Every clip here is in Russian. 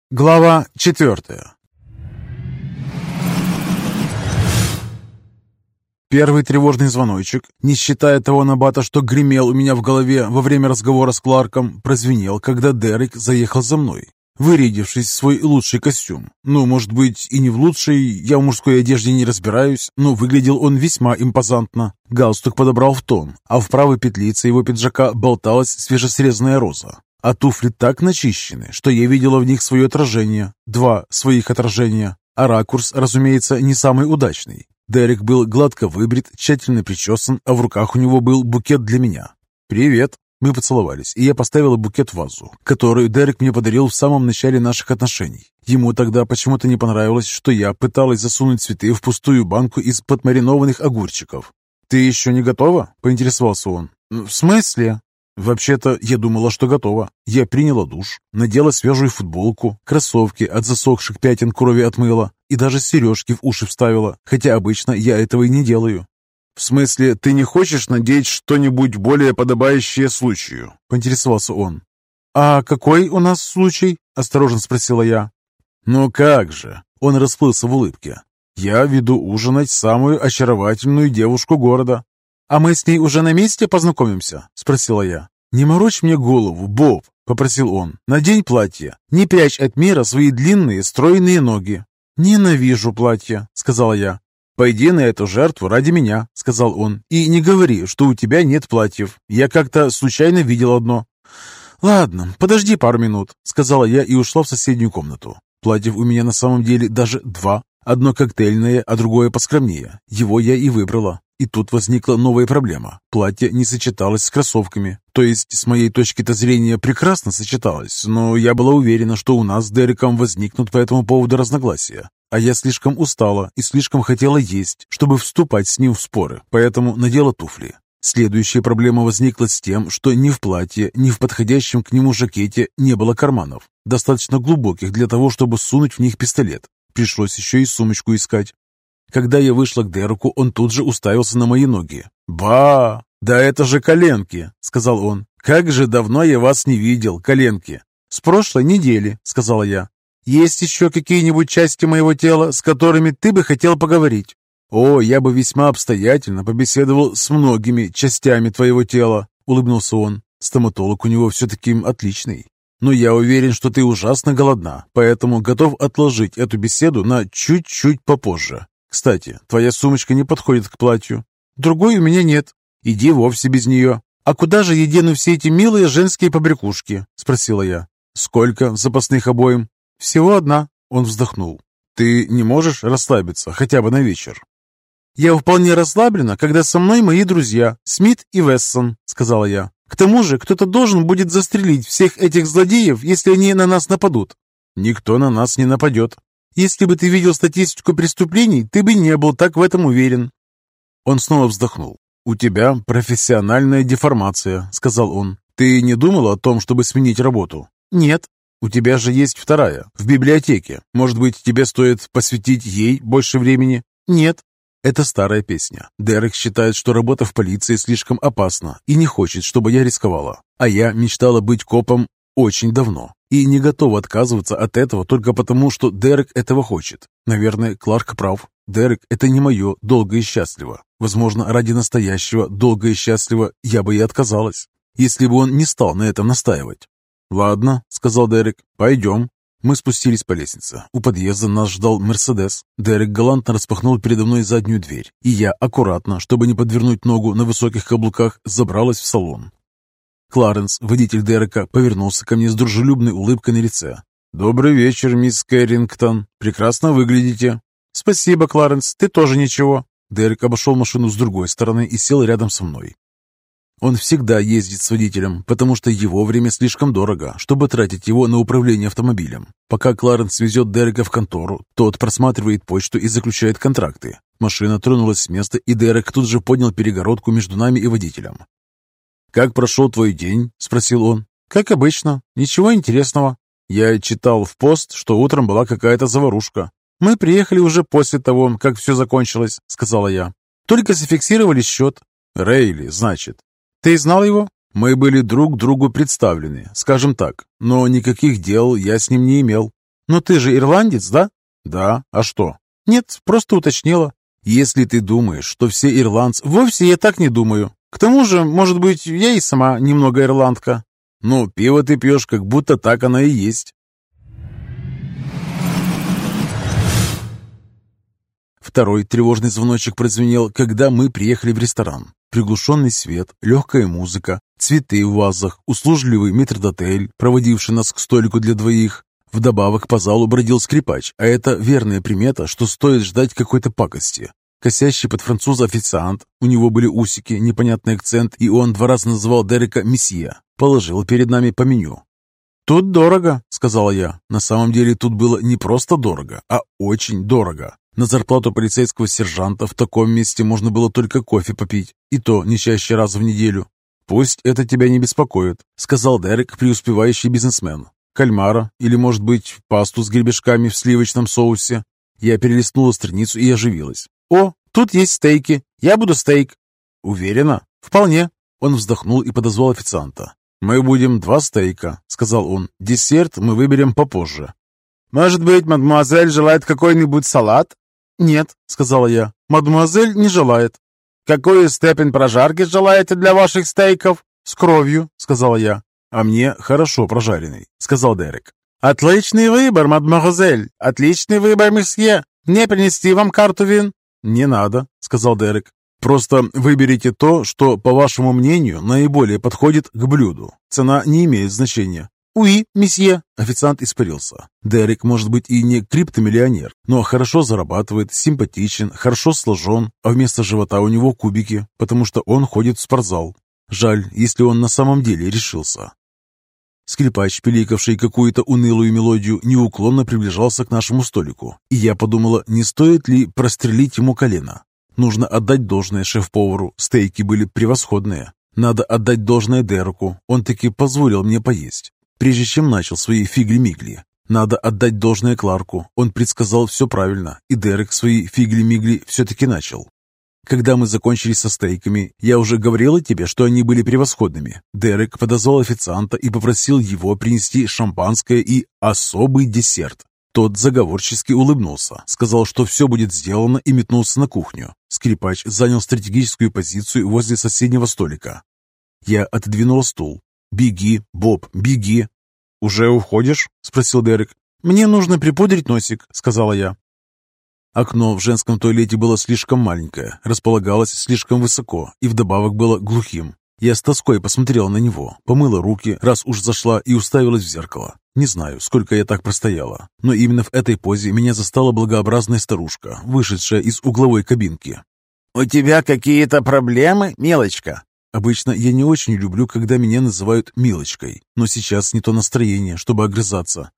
Глава 4. Первый тревожный звоночек, не считая того набата, что гремел у меня в голове во время разговора с Кларком, прозвенел, когда Дерек заехал за мной, вырядившись в свой лучший костюм. Ну, может быть, и не в лучший, я в мужской одежде не разбираюсь, но выглядел он весьма импозантно. Галстук подобрал в тон, а в правой петлице его пиджака болталась свежесрезанная роза. А туфли так начищены, что я видела в них свое отражение. Два своих отражения. А ракурс, разумеется, не самый удачный. Дерек был гладко выбрит, тщательно причесан, а в руках у него был букет для меня. «Привет!» Мы поцеловались, и я поставила букет в вазу, которую Дерек мне подарил в самом начале наших отношений. Ему тогда почему-то не понравилось, что я пыталась засунуть цветы в пустую банку из подмаринованных огурчиков. «Ты еще не готова?» – поинтересовался он. «В смысле?» «Вообще-то, я думала, что готова. Я приняла душ, надела свежую футболку, кроссовки от засохших пятен крови отмыла и даже сережки в уши вставила, хотя обычно я этого и не делаю». «В смысле, ты не хочешь надеть что-нибудь более подобающее случаю?» – поинтересовался он. «А какой у нас случай?» – осторожно спросила я. «Ну как же!» – он расплылся в улыбке. «Я веду ужинать самую очаровательную девушку города». «А мы с ней уже на месте познакомимся?» – спросила я. «Не морочь мне голову, Боб», – попросил он. «Надень платье. Не прячь от мира свои длинные, стройные ноги». «Ненавижу платье», – сказала я. «Пойди на эту жертву ради меня», – сказал он. «И не говори, что у тебя нет платьев. Я как-то случайно видел одно». «Ладно, подожди пару минут», – сказала я и ушла в соседнюю комнату. Платьев у меня на самом деле даже два. Одно коктейльное, а другое поскромнее. Его я и выбрала. И тут возникла новая проблема. Платье не сочеталось с кроссовками. То есть, с моей точки зрения, прекрасно сочеталось, но я была уверена, что у нас с Дереком возникнут по этому поводу разногласия. А я слишком устала и слишком хотела есть, чтобы вступать с ним в споры, поэтому надела туфли. Следующая проблема возникла с тем, что ни в платье, ни в подходящем к нему жакете не было карманов, достаточно глубоких для того, чтобы сунуть в них пистолет. Пришлось еще и сумочку искать. Когда я вышла к Дереку, он тут же уставился на мои ноги. «Ба! Да это же коленки!» — сказал он. «Как же давно я вас не видел, коленки!» «С прошлой недели», — сказала я. «Есть еще какие-нибудь части моего тела, с которыми ты бы хотел поговорить?» «О, я бы весьма обстоятельно побеседовал с многими частями твоего тела», — улыбнулся он. «Стоматолог у него все-таки отличный. Но я уверен, что ты ужасно голодна, поэтому готов отложить эту беседу на чуть-чуть попозже. Кстати, твоя сумочка не подходит к платью. Другой у меня нет. Иди вовсе без нее». «А куда же я дену все эти милые женские побрякушки?» – спросила я. «Сколько запасных обоим?» «Всего одна», – он вздохнул. «Ты не можешь расслабиться хотя бы на вечер?» «Я вполне расслаблена, когда со мной мои друзья, Смит и Вессон», – сказала я. «К тому же кто-то должен будет застрелить всех этих злодеев, если они на нас нападут». «Никто на нас не нападет». «Если бы ты видел статистику преступлений, ты бы не был так в этом уверен». Он снова вздохнул. «У тебя профессиональная деформация», — сказал он. «Ты не думала о том, чтобы сменить работу?» «Нет». «У тебя же есть вторая, в библиотеке. Может быть, тебе стоит посвятить ей больше времени?» «Нет». Это старая песня. Дерек считает, что работа в полиции слишком опасна и не хочет, чтобы я рисковала. А я мечтала быть копом очень давно и не готова отказываться от этого только потому, что Дерек этого хочет. Наверное, Кларк прав. Дерек – это не мое долго и счастливо. Возможно, ради настоящего долго и счастливо я бы и отказалась, если бы он не стал на этом настаивать. «Ладно», – сказал Дерек, – «пойдем». Мы спустились по лестнице. У подъезда нас ждал Мерседес. Дерек галантно распахнул передо мной заднюю дверь, и я аккуратно, чтобы не подвернуть ногу на высоких каблуках, забралась в салон. Кларенс, водитель Дерека, повернулся ко мне с дружелюбной улыбкой на лице. «Добрый вечер, мисс Кэррингтон. Прекрасно выглядите». «Спасибо, Кларенс. Ты тоже ничего». Дерек обошел машину с другой стороны и сел рядом со мной. Он всегда ездит с водителем, потому что его время слишком дорого, чтобы тратить его на управление автомобилем. Пока Кларенс везет Дерека в контору, тот просматривает почту и заключает контракты. Машина тронулась с места, и Дерек тут же поднял перегородку между нами и водителем. «Как прошел твой день?» – спросил он. «Как обычно. Ничего интересного. Я читал в пост, что утром была какая-то заварушка. Мы приехали уже после того, как все закончилось», – сказала я. «Только зафиксировали счет». «Рейли, значит». «Ты знал его?» «Мы были друг другу представлены, скажем так, но никаких дел я с ним не имел». «Но ты же ирландец, да?» «Да, а что?» «Нет, просто уточнила». «Если ты думаешь, что все ирландцы...» «Вовсе я так не думаю. К тому же, может быть, я и сама немного ирландка». «Ну, пиво ты пьешь, как будто так оно и есть». Второй тревожный звоночек прозвенел, когда мы приехали в ресторан. Приглушенный свет, легкая музыка, цветы в вазах, услужливый метрдотель, проводивший нас к столику для двоих. Вдобавок по залу бродил скрипач, а это верная примета, что стоит ждать какой-то пакости. Косящий под француза официант, у него были усики, непонятный акцент, и он 2 раза называл Дерека месье, положил перед нами по меню. «Тут дорого», — сказала я. На самом деле тут было не просто дорого, а очень дорого. На зарплату полицейского сержанта в таком месте можно было только кофе попить, и то не чаще раз в неделю. «Пусть это тебя не беспокоит», — сказал Дерек, преуспевающий бизнесмен. «Кальмара или, может быть, пасту с гребешками в сливочном соусе?» Я перелистнула страницу и оживилась. «О, тут есть стейки. Я буду стейк». «Уверена?» «Вполне». Он вздохнул и подозвал официанта. «Мы будем 2 стейка», — сказал он. «Десерт мы выберем попозже». «Может быть, мадемуазель желает какой-нибудь салат?» «Нет», — сказала я. «Мадемуазель не желает». «Какую степень прожарки желаете для ваших стейков?» «С кровью», — сказала я. «А мне хорошо прожаренный», — сказал Дерек. «Отличный выбор, мадемуазель! Отличный выбор, месье! Мне принести вам карту вин?» «Не надо», — сказал Дерек. «Просто выберите то, что, по вашему мнению, наиболее подходит к блюду. Цена не имеет значения». «Уи, месье!» Официант испарился. Дерек, может быть, и не криптомиллионер, но хорошо зарабатывает, симпатичен, хорошо сложен, а вместо живота у него кубики, потому что он ходит в спортзал. Жаль, если он на самом деле решился. Скрипач, пиликавший какую-то унылую мелодию, неуклонно приближался к нашему столику, и я подумала, не стоит ли прострелить ему колено. Нужно отдать должное шеф-повару, стейки были превосходные. Надо отдать должное Дереку, он таки позволил мне поесть, прежде чем начал свои фигли-мигли. Надо отдать должное Кларку, он предсказал все правильно, и Дерек свои фигли-мигли все-таки начал. Когда мы закончили со стейками, я уже говорила тебе, что они были превосходными. Дерек подозвал официанта и попросил его принести шампанское и особый десерт. Тот заговорчески улыбнулся, сказал, что все будет сделано, и метнулся на кухню. Скрипач занял стратегическую позицию возле соседнего столика. Я отодвинула стул. «Беги, Боб, беги!» «Уже уходишь?» — спросил Дерек. «Мне нужно припудрить носик», — сказала я. Окно в женском туалете было слишком маленькое, располагалось слишком высоко и вдобавок было глухим. Я с тоской посмотрела на него, помыла руки, раз уж зашла, и уставилась в зеркало. Не знаю, сколько я так простояла, но именно в этой позе меня застала благообразная старушка, вышедшая из угловой кабинки. «У тебя какие-то проблемы, милочка?» Обычно я не очень люблю, когда меня называют «милочкой», но сейчас не то настроение, чтобы огрызаться.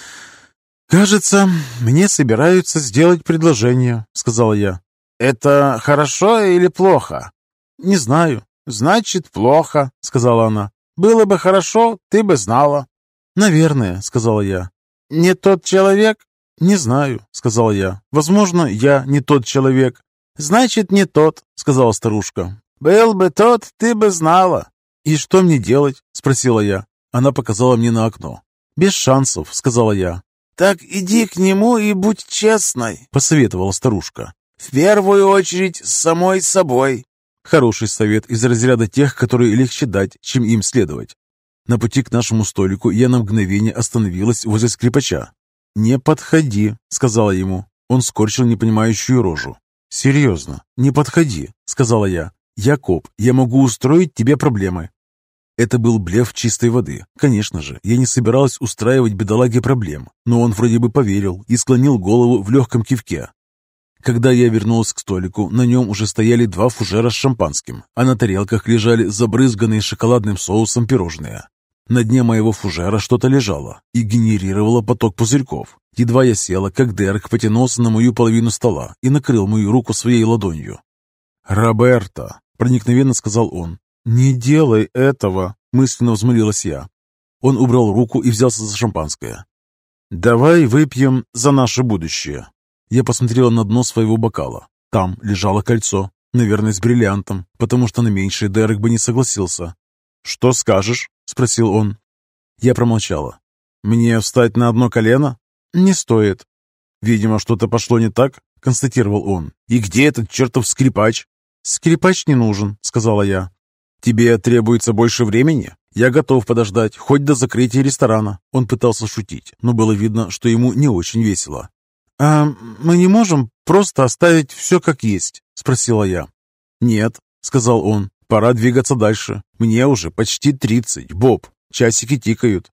«Кажется, мне собираются сделать предложение», — сказала я. «Это хорошо или плохо?» «Не знаю». «Значит, плохо», — сказала она. «Было бы хорошо, ты бы знала». «Наверное», — сказала я. «Не тот человек?» «Не знаю», — сказала я. «Возможно, я не тот человек». «Значит, не тот», — сказала старушка. «Был бы тот, ты бы знала». «И что мне делать?» — спросила я. Она показала мне на окно. «Без шансов», — сказала я. «Так иди к нему и будь честной», — посоветовала старушка. «В первую очередь с самой собой». Хороший совет из разряда тех, которые легче дать, чем им следовать. На пути к нашему столику я на мгновение остановилась возле скрипача. «Не подходи», — сказала ему. Он скорчил непонимающую рожу. «Серьезно, не подходи», — сказала я. «Я коп, я могу устроить тебе проблемы». Это был блеф чистой воды. Конечно же, я не собиралась устраивать бедолаге проблем, но он вроде бы поверил и склонил голову в легком кивке. Когда я вернулась к столику, на нем уже стояли 2 фужера с шампанским, а на тарелках лежали забрызганные шоколадным соусом пирожные. На дне моего фужера что-то лежало и генерировало поток пузырьков. Едва я села, как Дерек потянулся на мою половину стола и накрыл мою руку своей ладонью. «Роберто», — проникновенно сказал он, — «не делай этого», — мысленно взмолилась я. Он убрал руку и взялся за шампанское. «Давай выпьем за наше будущее». Я посмотрела на дно своего бокала. Там лежало кольцо, наверное, с бриллиантом, потому что на меньшее Дерек бы не согласился. «Что скажешь?» — спросил он. Я промолчала. «Мне встать на одно колено?» «Не стоит». «Видимо, что-то пошло не так», — констатировал он. «И где этот чертов скрипач?» «Скрипач не нужен», — сказала я. «Тебе требуется больше времени? Я готов подождать, хоть до закрытия ресторана». Он пытался шутить, но было видно, что ему не очень весело. «А мы не можем просто оставить все как есть?» — спросила я. «Нет», — сказал он, — «пора двигаться дальше. Мне уже почти 30, Боб. Часики тикают».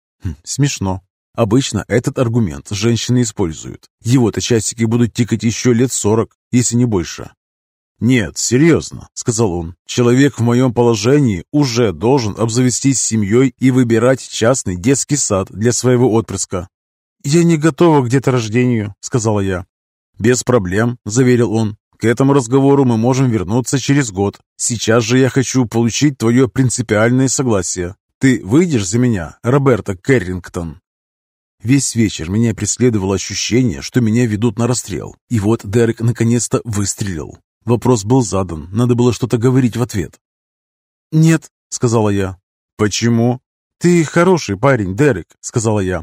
Смешно. Обычно этот аргумент женщины используют. Его-то часики будут тикать еще лет 40, если не больше. «Нет, серьезно», — сказал он, — «человек в моем положении уже должен обзавестись семьей и выбирать частный детский сад для своего отпрыска». «Я не готова к деторождению», — сказала я. «Без проблем», — заверил он. «К этому разговору мы можем вернуться через год. Сейчас же я хочу получить твое принципиальное согласие. Ты выйдешь за меня, Роберта Кэррингтон?» Весь вечер меня преследовало ощущение, что меня ведут на расстрел. И вот Дерек наконец-то выстрелил. Вопрос был задан, надо было что-то говорить в ответ. «Нет», — сказала я. «Почему?» «Ты хороший парень, Дерек», — сказала я.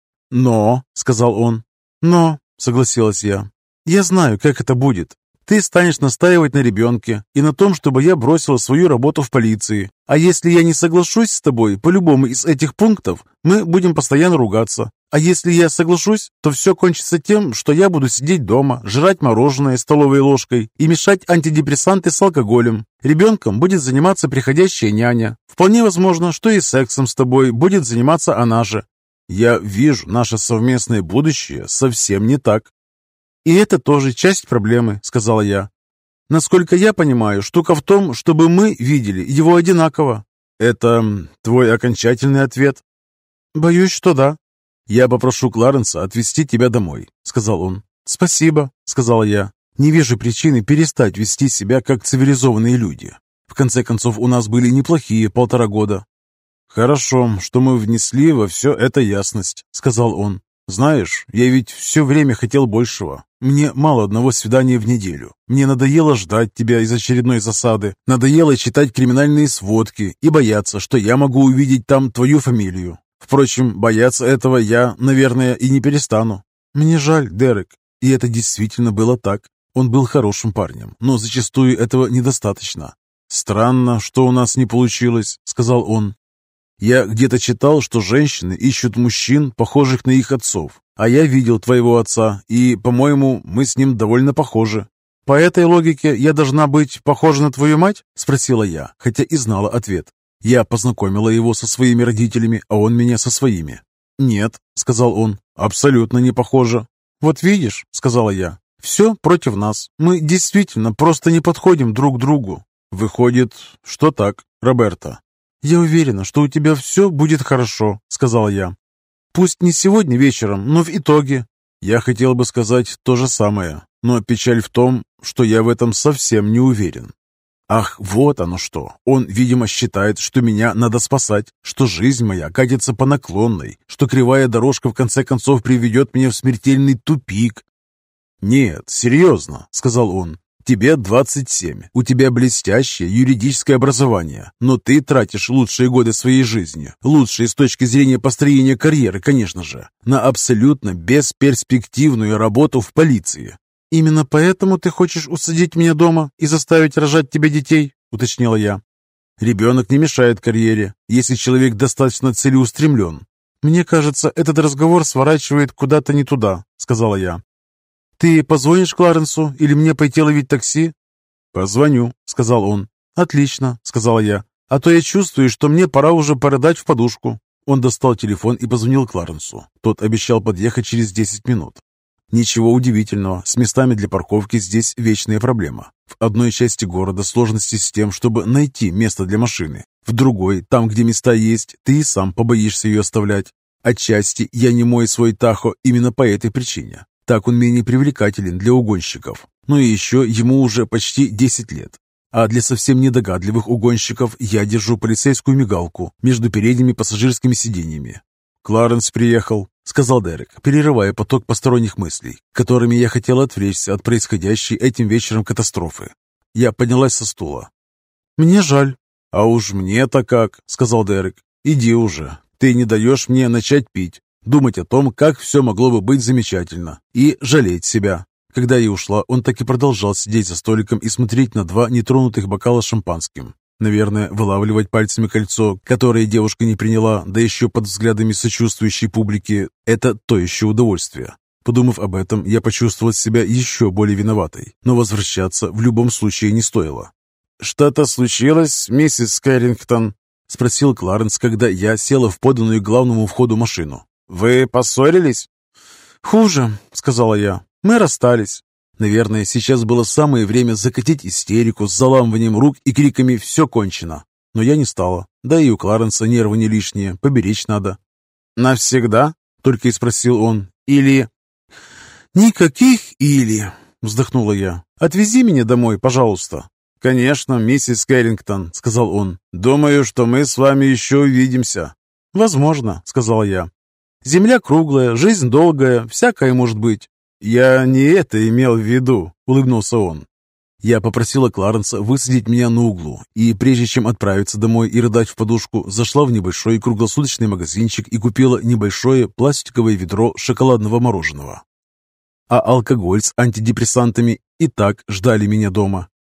«Но», — сказал он. «Но», — согласилась я, — «я знаю, как это будет. Ты станешь настаивать на ребенке и на том, чтобы я бросила свою работу в полиции. А если я не соглашусь с тобой по любому из этих пунктов, мы будем постоянно ругаться. А если я соглашусь, то все кончится тем, что я буду сидеть дома, жрать мороженое столовой ложкой и мешать антидепрессанты с алкоголем. Ребенком будет заниматься приходящая няня. Вполне возможно, что и сексом с тобой будет заниматься она же. Я вижу наше совместное будущее совсем не так». «И это тоже часть проблемы», — сказала я. «Насколько я понимаю, штука в том, чтобы мы видели его одинаково». «Это твой окончательный ответ?» «Боюсь, что да». «Я попрошу Кларенса отвезти тебя домой», — сказал он. «Спасибо», — сказала я. «Не вижу причины перестать вести себя как цивилизованные люди. В конце концов, у нас были неплохие 1,5 года». «Хорошо, что мы внесли во все это ясность», — сказал он. «Знаешь, я ведь все время хотел большего. Мне мало одного свидания в неделю. Мне надоело ждать тебя из очередной засады. Надоело читать криминальные сводки и бояться, что я могу увидеть там твою фамилию. Впрочем, бояться этого я, наверное, и не перестану». «Мне жаль, Дерек». И это действительно было так. Он был хорошим парнем, но зачастую этого недостаточно. «Странно, что у нас не получилось», — сказал он. «Я где-то читал, что женщины ищут мужчин, похожих на их отцов. А я видел твоего отца, и, по-моему, мы с ним довольно похожи». «По этой логике я должна быть похожа на твою мать?» — спросила я, хотя и знала ответ. Я познакомила его со своими родителями, а он меня со своими. «Нет», — сказал он, — «абсолютно не похоже». «Вот видишь», — сказала я, — «все против нас. Мы действительно просто не подходим друг к другу». «Выходит, что так, Роберта?» «Я уверена, что у тебя все будет хорошо», — сказала я. «Пусть не сегодня вечером, но в итоге». Я хотел бы сказать то же самое, но печаль в том, что я в этом совсем не уверен. Ах, вот оно что. Он, видимо, считает, что меня надо спасать, что жизнь моя катится по наклонной, что кривая дорожка в конце концов приведет меня в смертельный тупик. «Нет, серьезно», — сказал он. «Тебе 27, у тебя блестящее юридическое образование, но ты тратишь лучшие годы своей жизни, лучшие с точки зрения построения карьеры, конечно же, на абсолютно бесперспективную работу в полиции». «Именно поэтому ты хочешь усадить меня дома и заставить рожать тебе детей?» — уточнила я. «Ребенок не мешает карьере, если человек достаточно целеустремлен». «Мне кажется, этот разговор сворачивает куда-то не туда», — сказала я. «Ты позвонишь Кларенсу или мне пойти ловить такси?» «Позвоню», — сказал он. «Отлично», — сказала я. «А то я чувствую, что мне пора уже порыдать в подушку». Он достал телефон и позвонил Кларенсу. Тот обещал подъехать через 10 минут. Ничего удивительного, с местами для парковки здесь вечная проблема. В одной части города сложности с тем, чтобы найти место для машины. В другой, там, где места есть, ты и сам побоишься ее оставлять. Отчасти я не мою свой Тахо именно по этой причине. Так он менее привлекателен для угонщиков. Ну и еще ему уже почти 10 лет. А для совсем недогадливых угонщиков я держу полицейскую мигалку между передними пассажирскими сиденьями. «Кларенс приехал», — сказал Дерек, перерывая поток посторонних мыслей, которыми я хотел отвлечься от происходящей этим вечером катастрофы. Я поднялась со стула. «Мне жаль». «А уж мне-то как», — сказал Дерек. «Иди уже, ты не даешь мне начать пить». думать о том, как все могло бы быть замечательно, и жалеть себя. Когда я ушла, он так и продолжал сидеть за столиком и смотреть на 2 нетронутых бокала с шампанским. Наверное, вылавливать пальцами кольцо, которое девушка не приняла, да еще под взглядами сочувствующей публики, это то еще удовольствие. Подумав об этом, я почувствовал себя еще более виноватой, но возвращаться в любом случае не стоило. «Что-то случилось, миссис Кэррингтон?» — спросил Кларенс, когда я села в поданную к главному входу машину. «Вы поссорились?» «Хуже», — сказала я. «Мы расстались». Наверное, сейчас было самое время закатить истерику с заламыванием рук и криками «все кончено». Но я не стала. Да и у Кларенса нервы не лишние, поберечь надо. «Навсегда?» — только и спросил он. «Или...» «Никаких «или», — вздохнула я. «Отвези меня домой, пожалуйста». «Конечно, миссис Кэррингтон», — сказал он. «Думаю, что мы с вами еще увидимся». «Возможно», — сказала я. «Земля круглая, жизнь долгая, всякое может быть». «Я не это имел в виду», — улыбнулся он. Я попросила Кларенса высадить меня на углу, и прежде чем отправиться домой и рыдать в подушку, зашла в небольшой круглосуточный магазинчик и купила небольшое пластиковое ведро шоколадного мороженого. А алкоголь с антидепрессантами и так ждали меня дома.